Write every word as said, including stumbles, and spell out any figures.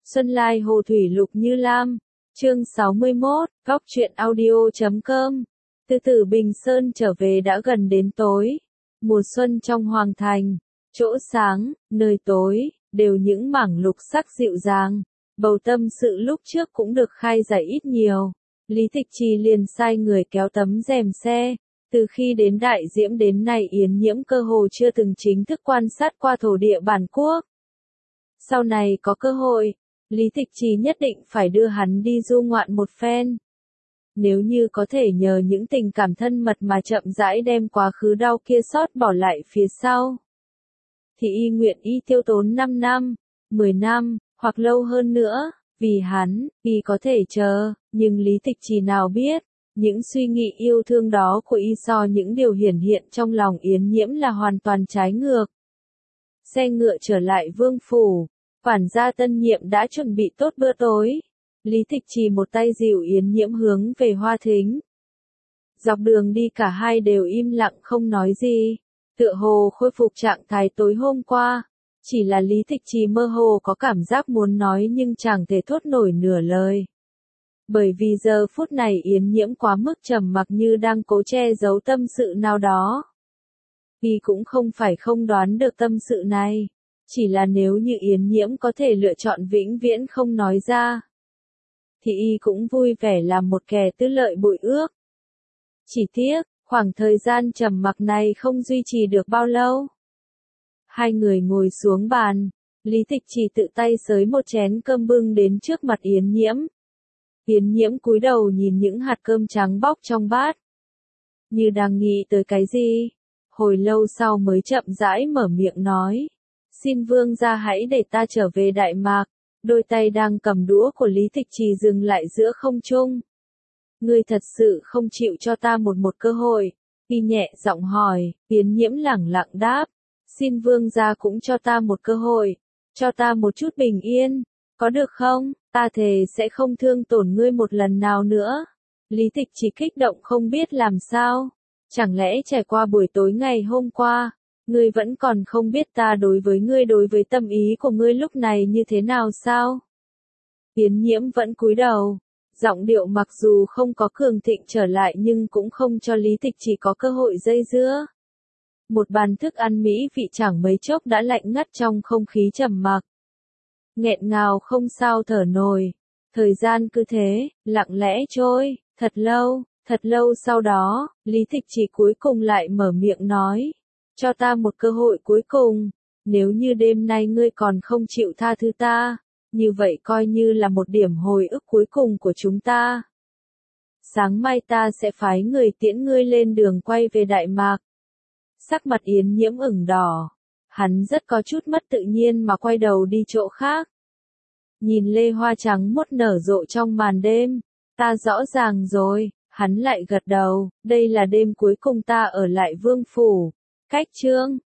Xuân Lai Hồ Thủy Lục Như Lam, chương sáu mươi mốt, góc truyện audio chấm com. Từ từ Bình Sơn trở về đã gần đến tối. Mùa xuân trong hoàng thành, chỗ sáng, nơi tối, đều những mảng lục sắc dịu dàng. Bầu tâm sự lúc trước cũng được khai giải ít nhiều. Lý Tịch Trì liền sai người kéo tấm rèm xe. Từ khi đến Đại Diễm đến nay Yến Nhiễm cơ hồ chưa từng chính thức quan sát qua thổ địa bản quốc. Sau này có cơ hội, Lý Tịch Trì nhất định phải đưa hắn đi du ngoạn một phen. Nếu như có thể nhờ những tình cảm thân mật mà chậm rãi đem quá khứ đau kia sót bỏ lại phía sau, thì y nguyện y tiêu tốn năm năm, mười năm, hoặc lâu hơn nữa, vì hắn, y có thể chờ, nhưng Lý Tịch Trì nào biết, những suy nghĩ yêu thương đó của y so những điều hiển hiện trong lòng Yến Nhiễm là hoàn toàn trái ngược. Xe ngựa trở lại vương phủ, quản gia tân nhiệm đã chuẩn bị tốt bữa tối. Lý Tịch Trì một tay dìu Yến Nhiễm hướng về Hoa Thính. Dọc đường đi cả hai đều im lặng không nói gì, tựa hồ khôi phục trạng thái tối hôm qua. Chỉ là Lý Tịch Trì mơ hồ có cảm giác muốn nói nhưng chẳng thể thốt nổi nửa lời. Bởi vì giờ phút này Yến Nhiễm quá mức trầm mặc như đang cố che giấu tâm sự nào đó. Y cũng không phải không đoán được tâm sự này, chỉ là nếu như Yến Nhiễm có thể lựa chọn vĩnh viễn không nói ra, thì y cũng vui vẻ làm một kẻ tư lợi bội ước. Chỉ tiếc, khoảng thời gian trầm mặc này không duy trì được bao lâu. Hai người ngồi xuống bàn, Lý Tịch Trì tự tay xới một chén cơm bưng đến trước mặt Yến Nhiễm. Yến Nhiễm cúi đầu nhìn những hạt cơm trắng bóc trong bát, như đang nghĩ tới cái gì, hồi lâu sau mới chậm rãi mở miệng nói, xin vương gia hãy để ta trở về Đại Mạc. Đôi tay đang cầm đũa của Lý Tịch Trì dừng lại giữa không trung. Ngươi thật sự không chịu cho ta một một cơ hội, y nhẹ giọng hỏi. Yến Nhiễm lẳng lặng đáp, xin vương gia cũng cho ta một cơ hội, cho ta một chút bình yên, có được không, ta thề sẽ không thương tổn ngươi một lần nào nữa. Lý Tịch Trì kích động không biết làm sao, chẳng lẽ trải qua buổi tối ngày hôm qua, ngươi vẫn còn không biết ta đối với ngươi đối với tâm ý của ngươi lúc này như thế nào sao? Yến Nhiễm vẫn cúi đầu, giọng điệu mặc dù không có cường thịnh trở lại nhưng cũng không cho Lý Tịch Trì có cơ hội dây dưa. Một bàn thức ăn mỹ vị chẳng mấy chốc đã lạnh ngắt trong không khí trầm mặc. Nghẹn ngào không sao thở nổi, thời gian cứ thế, lặng lẽ trôi, thật lâu, thật lâu sau đó, Lý Tịch Trì cuối cùng lại mở miệng nói. Cho ta một cơ hội cuối cùng, nếu như đêm nay ngươi còn không chịu tha thứ ta, như vậy coi như là một điểm hồi ức cuối cùng của chúng ta. Sáng mai ta sẽ phái người tiễn ngươi lên đường quay về Đại Mạc. Sắc mặt Yến Nhiễm ửng đỏ, hắn rất có chút mất tự nhiên mà quay đầu đi chỗ khác. Nhìn lê hoa trắng mốt nở rộ trong màn đêm, ta rõ ràng rồi, hắn lại gật đầu, đây là đêm cuối cùng ta ở lại vương phủ. Cách chương